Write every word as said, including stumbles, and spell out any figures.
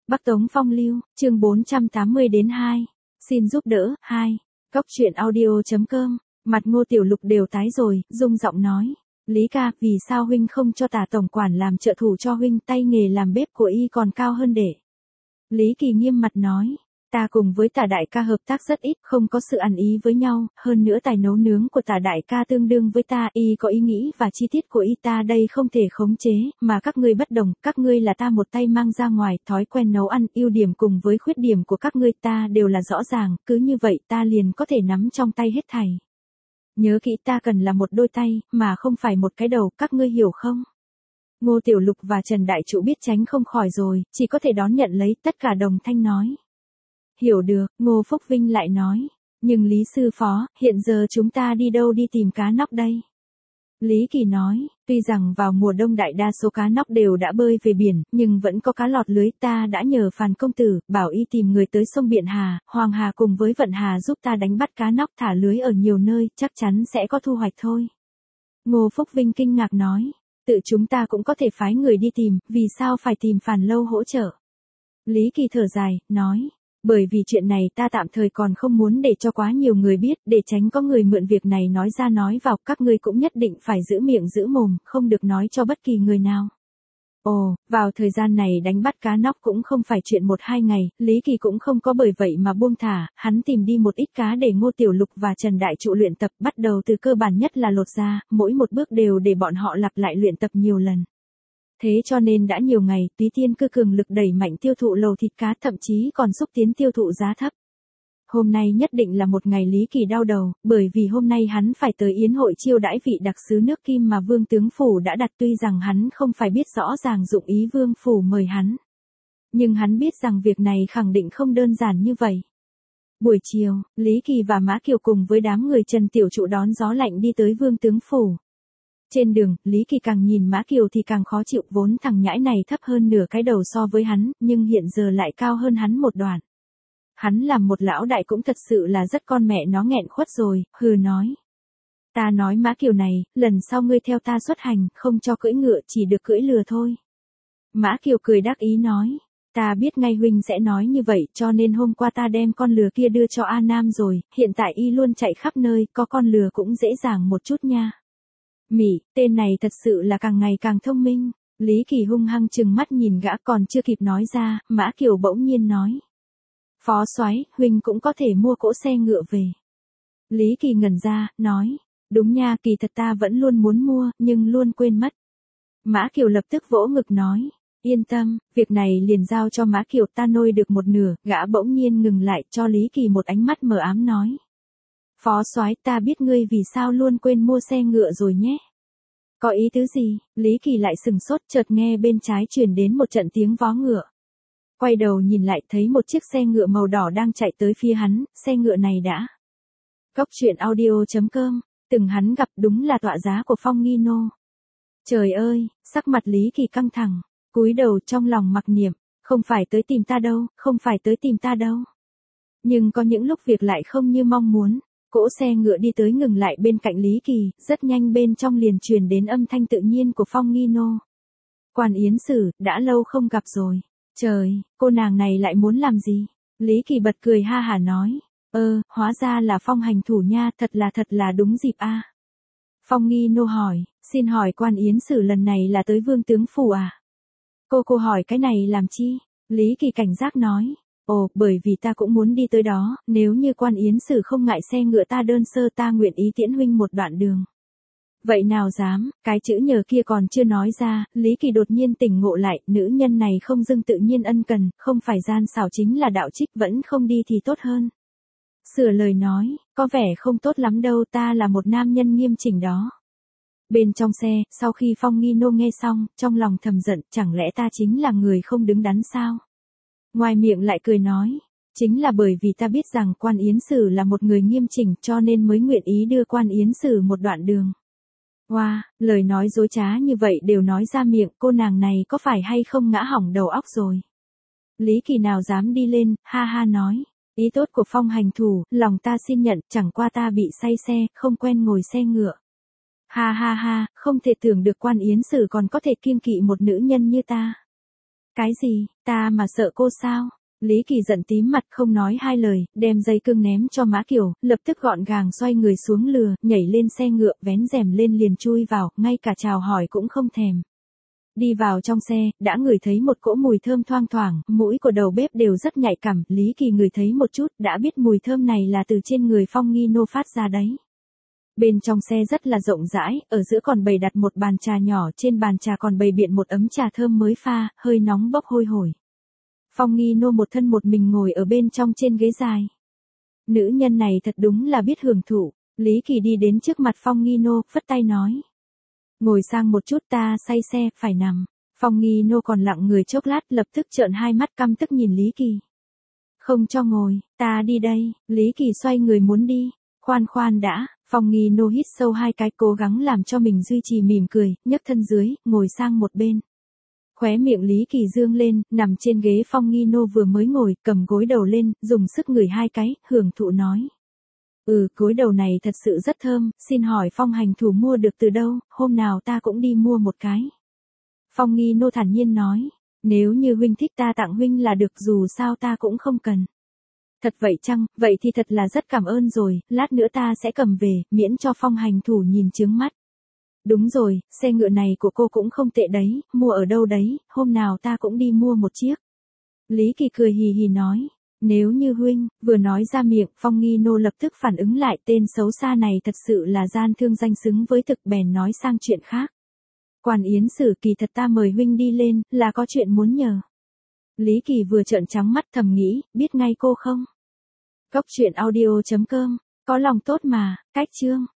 Bắc Tống Phong Lưu, chương bốn trăm tám mươi đến hai. Xin giúp đỡ, hai. Cóc truyện audio chấm com, mặt Ngô Tiểu Lục đều tái rồi, rung giọng nói. Lý ca, vì sao huynh không cho Tả tổng quản làm trợ thủ cho huynh, tay nghề làm bếp của y còn cao hơn để. Lý Kỳ nghiêm mặt nói. Ta cùng với Tả đại ca hợp tác rất ít, không có sự ăn ý với nhau, hơn nữa tài nấu nướng của Tả đại ca tương đương với ta, y có ý nghĩ và chi tiết của y ta đây không thể khống chế, mà các ngươi bất đồng, các ngươi là ta một tay mang ra ngoài, thói quen nấu ăn, ưu điểm cùng với khuyết điểm của các ngươi ta đều là rõ ràng, cứ như vậy ta liền có thể nắm trong tay hết thảy. Nhớ kỹ, ta cần là một đôi tay, mà không phải một cái đầu, các ngươi hiểu không? Ngô Tiểu Lục và Trần Đại Trụ biết tránh không khỏi rồi, chỉ có thể đón nhận lấy, tất cả đồng thanh nói. Hiểu được, Ngô Phúc Vinh lại nói. Nhưng Lý sư phó, hiện giờ chúng ta đi đâu đi tìm cá nóc đây? Lý Kỳ nói, tuy rằng vào mùa đông đại đa số cá nóc đều đã bơi về biển, nhưng vẫn có cá lọt lưới, ta đã nhờ Phàn công tử, bảo y tìm người tới sông Biện Hà, Hoàng Hà cùng với Vận Hà giúp ta đánh bắt cá nóc thả lưới ở nhiều nơi, chắc chắn sẽ có thu hoạch thôi. Ngô Phúc Vinh kinh ngạc nói, tự chúng ta cũng có thể phái người đi tìm, vì sao phải tìm Phàn lâu hỗ trợ? Lý Kỳ thở dài, nói. Bởi vì chuyện này ta tạm thời còn không muốn để cho quá nhiều người biết, để tránh có người mượn việc này nói ra nói vào, các ngươi cũng nhất định phải giữ miệng giữ mồm, không được nói cho bất kỳ người nào. Ồ, vào thời gian này đánh bắt cá nóc cũng không phải chuyện một hai ngày, Lý Kỳ cũng không có bởi vậy mà buông thả, hắn tìm đi một ít cá để Ngô Tiểu Lục và Trần Đại Trụ luyện tập, bắt đầu từ cơ bản nhất là lột ra, mỗi một bước đều để bọn họ lặp lại luyện tập nhiều lần. Thế cho nên đã nhiều ngày, Túy Tiên cứ cường lực đẩy mạnh tiêu thụ lầu thịt cá, thậm chí còn xúc tiến tiêu thụ giá thấp. Hôm nay nhất định là một ngày Lý Kỳ đau đầu, bởi vì hôm nay hắn phải tới yến hội chiêu đãi vị đặc sứ nước Kim mà Vương tướng phủ đã đặt, tuy rằng hắn không phải biết rõ ràng dụng ý Vương phủ mời hắn. Nhưng hắn biết rằng việc này khẳng định không đơn giản như vậy. Buổi chiều, Lý Kỳ và Mã Kiều cùng với đám người Trần Tiểu Trụ đón gió lạnh đi tới Vương tướng phủ. Trên đường, Lý Kỳ càng nhìn Mã Kiều thì càng khó chịu, vốn thằng nhãi này thấp hơn nửa cái đầu so với hắn, nhưng hiện giờ lại cao hơn hắn một đoạn. Hắn làm một lão đại cũng thật sự là rất con mẹ nó nghẹn khuất rồi, hừ nói. Ta nói Mã Kiều này, lần sau ngươi theo ta xuất hành, không cho cưỡi ngựa, chỉ được cưỡi lừa thôi. Mã Kiều cười đắc ý nói. Ta biết ngay huynh sẽ nói như vậy, cho nên hôm qua ta đem con lừa kia đưa cho A Nam rồi, hiện tại y luôn chạy khắp nơi, có con lừa cũng dễ dàng một chút nha. Mỉ, tên này thật sự là càng ngày càng thông minh. Lý Kỳ hung hăng trừng mắt nhìn gã, còn chưa kịp nói ra, Mã Kiều bỗng nhiên nói. Phó soái, huynh cũng có thể mua cỗ xe ngựa về. Lý Kỳ ngẩn ra, nói. Đúng nha, kỳ thật ta vẫn luôn muốn mua, nhưng luôn quên mất. Mã Kiều lập tức vỗ ngực nói. Yên tâm, việc này liền giao cho Mã Kiều, ta nuôi được một nửa. Gã bỗng nhiên ngừng lại, cho Lý Kỳ một ánh mắt mờ ám nói. Phó soái, ta biết ngươi vì sao luôn quên mua xe ngựa rồi nhé. Có ý tứ gì? Lý Kỳ lại sừng sốt, chợt nghe bên trái truyền đến một trận tiếng vó ngựa. Quay đầu nhìn lại thấy một chiếc xe ngựa màu đỏ đang chạy tới phía hắn, xe ngựa này đã. Cóc truyện audio chấm com, từng hắn gặp đúng là tọa giá của Phong Nghi Nô. Trời ơi, sắc mặt Lý Kỳ căng thẳng, cúi đầu trong lòng mặc niệm, không phải tới tìm ta đâu, không phải tới tìm ta đâu. Nhưng có những lúc việc lại không như mong muốn. Cỗ xe ngựa đi tới ngừng lại bên cạnh Lý Kỳ, rất nhanh bên trong liền truyền đến âm thanh tự nhiên của Phong Nghi Nô. Quan Yến Sử, đã lâu không gặp rồi. Trời, cô nàng này lại muốn làm gì? Lý Kỳ bật cười ha hả nói. Ơ, hóa ra là Phong hành thủ nha, thật là thật là đúng dịp a. Phong Nghi Nô hỏi, xin hỏi Quan Yến Sử lần này là tới Vương tướng phủ à? Cô cô hỏi cái này làm chi? Lý Kỳ cảnh giác nói. Ồ, bởi vì ta cũng muốn đi tới đó, nếu như Quan Yến Sử không ngại xe ngựa ta đơn sơ, ta nguyện ý tiễn huynh một đoạn đường. Vậy nào dám, cái chữ nhờ kia còn chưa nói ra, Lý Kỳ đột nhiên tỉnh ngộ lại, nữ nhân này không dưng tự nhiên ân cần, không phải gian xảo chính là đạo trích, vẫn không đi thì tốt hơn. Sửa lời nói, có vẻ không tốt lắm đâu, ta là một nam nhân nghiêm chỉnh đó. Bên trong xe, sau khi Phong Nghi Nô nghe xong, trong lòng thầm giận, chẳng lẽ ta chính là người không đứng đắn sao? Ngoài miệng lại cười nói, chính là bởi vì ta biết rằng Quan Yến Sử là một người nghiêm chỉnh cho nên mới nguyện ý đưa Quan Yến Sử một đoạn đường. Wow, lời nói dối trá như vậy đều nói ra miệng, cô nàng này có phải hay không ngã hỏng đầu óc rồi. Lý Kỳ nào dám đi lên, ha ha nói, ý tốt của Phong hành thủ, lòng ta xin nhận, chẳng qua ta bị say xe, không quen ngồi xe ngựa. Ha ha ha, không thể tưởng được Quan Yến Sử còn có thể kiêng kỵ một nữ nhân như ta. Cái gì, ta mà sợ cô sao? Lý Kỳ giận tím mặt không nói hai lời, đem dây cương ném cho Mã Kiều, lập tức gọn gàng xoay người xuống lừa, nhảy lên xe ngựa, vén rèm lên liền chui vào, ngay cả chào hỏi cũng không thèm. Đi vào trong xe, đã ngửi thấy một cỗ mùi thơm thoang thoảng, mũi của đầu bếp đều rất nhạy cảm, Lý Kỳ ngửi thấy một chút, đã biết mùi thơm này là từ trên người Phong Nghi Nô phát ra đấy. Bên trong xe rất là rộng rãi, ở giữa còn bày đặt một bàn trà nhỏ, trên bàn trà còn bày biện một ấm trà thơm mới pha, hơi nóng bốc hôi hổi. Phong Nghi Nô một thân một mình ngồi ở bên trong trên ghế dài. Nữ nhân này thật đúng là biết hưởng thụ, Lý Kỳ đi đến trước mặt Phong Nghi Nô, phất tay nói. Ngồi sang một chút, ta say xe, phải nằm. Phong Nghi Nô còn lặng người chốc lát, lập tức trợn hai mắt căm tức nhìn Lý Kỳ. Không cho ngồi, ta đi đây. Lý Kỳ xoay người muốn đi. Khoan khoan đã, Phong Nghi Nô hít sâu hai cái, cố gắng làm cho mình duy trì mỉm cười, nhấc thân dưới, ngồi sang một bên. Khóe miệng Lý Kỳ dương lên, nằm trên ghế Phong Nghi Nô vừa mới ngồi, cầm gối đầu lên, dùng sức ngửi hai cái, hưởng thụ nói. Ừ, gối đầu này thật sự rất thơm, xin hỏi Phong hành thủ mua được từ đâu, hôm nào ta cũng đi mua một cái. Phong Nghi Nô thản nhiên nói, nếu như huynh thích ta tặng huynh là được, dù sao ta cũng không cần. Thật vậy chăng, vậy thì thật là rất cảm ơn rồi, lát nữa ta sẽ cầm về, miễn cho Phong hành thủ nhìn chướng mắt. Đúng rồi, xe ngựa này của cô cũng không tệ đấy, mua ở đâu đấy, hôm nào ta cũng đi mua một chiếc. Lý Kỳ cười hì hì nói, nếu như huynh, vừa nói ra miệng, Phong Nghi Nô lập tức phản ứng lại, tên xấu xa này thật sự là gian thương danh xứng với thực, bèn nói sang chuyện khác. Quan Yến Sử, kỳ thật ta mời huynh đi lên, là có chuyện muốn nhờ. Lý Kỳ vừa trợn trắng mắt thầm nghĩ, biết ngay cô không? Cốc truyện audio chấm com, có lòng tốt mà, cách chương.